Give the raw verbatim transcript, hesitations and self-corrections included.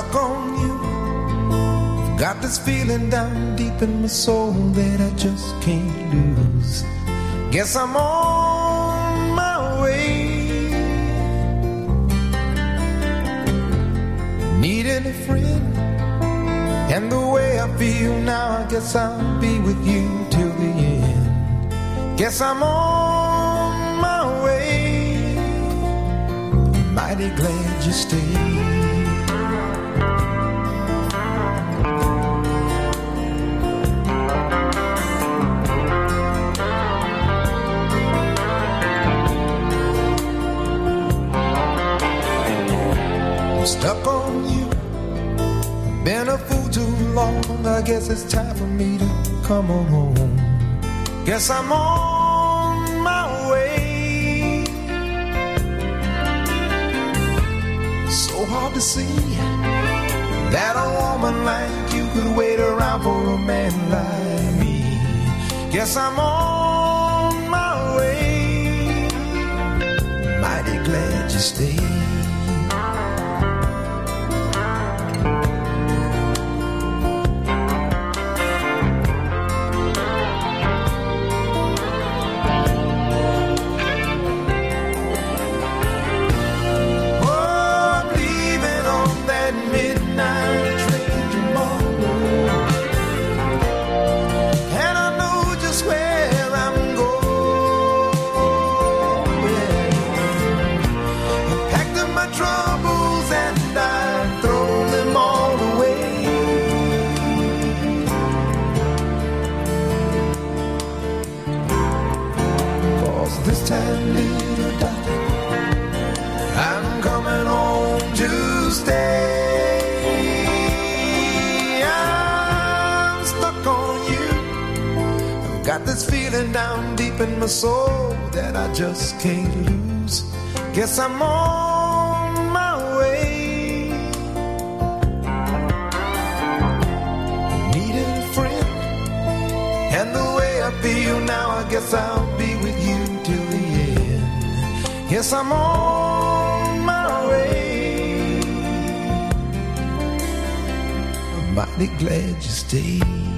stuck on you. Got this feeling down deep in my soul that I just can't lose. Guess I'm on my way. Needing a friend, and the way I feel now, I guess I'll be with you till the end. Guess I'm on my way. Mighty glad you stayed. Stuck on you, been a fool too long. I guess it's time for me to come on home. Guess I'm on my way. So hard to see that a woman like you could wait around for a man like me. Guess I'm on my way. Mighty glad you stayed. Down deep in my soul that I just can't lose. Guess I'm on my way. Needing a friend, and the way I feel now, I guess I'll be with you till the end. Yes, I'm on my way. I'm mighty glad you stayed.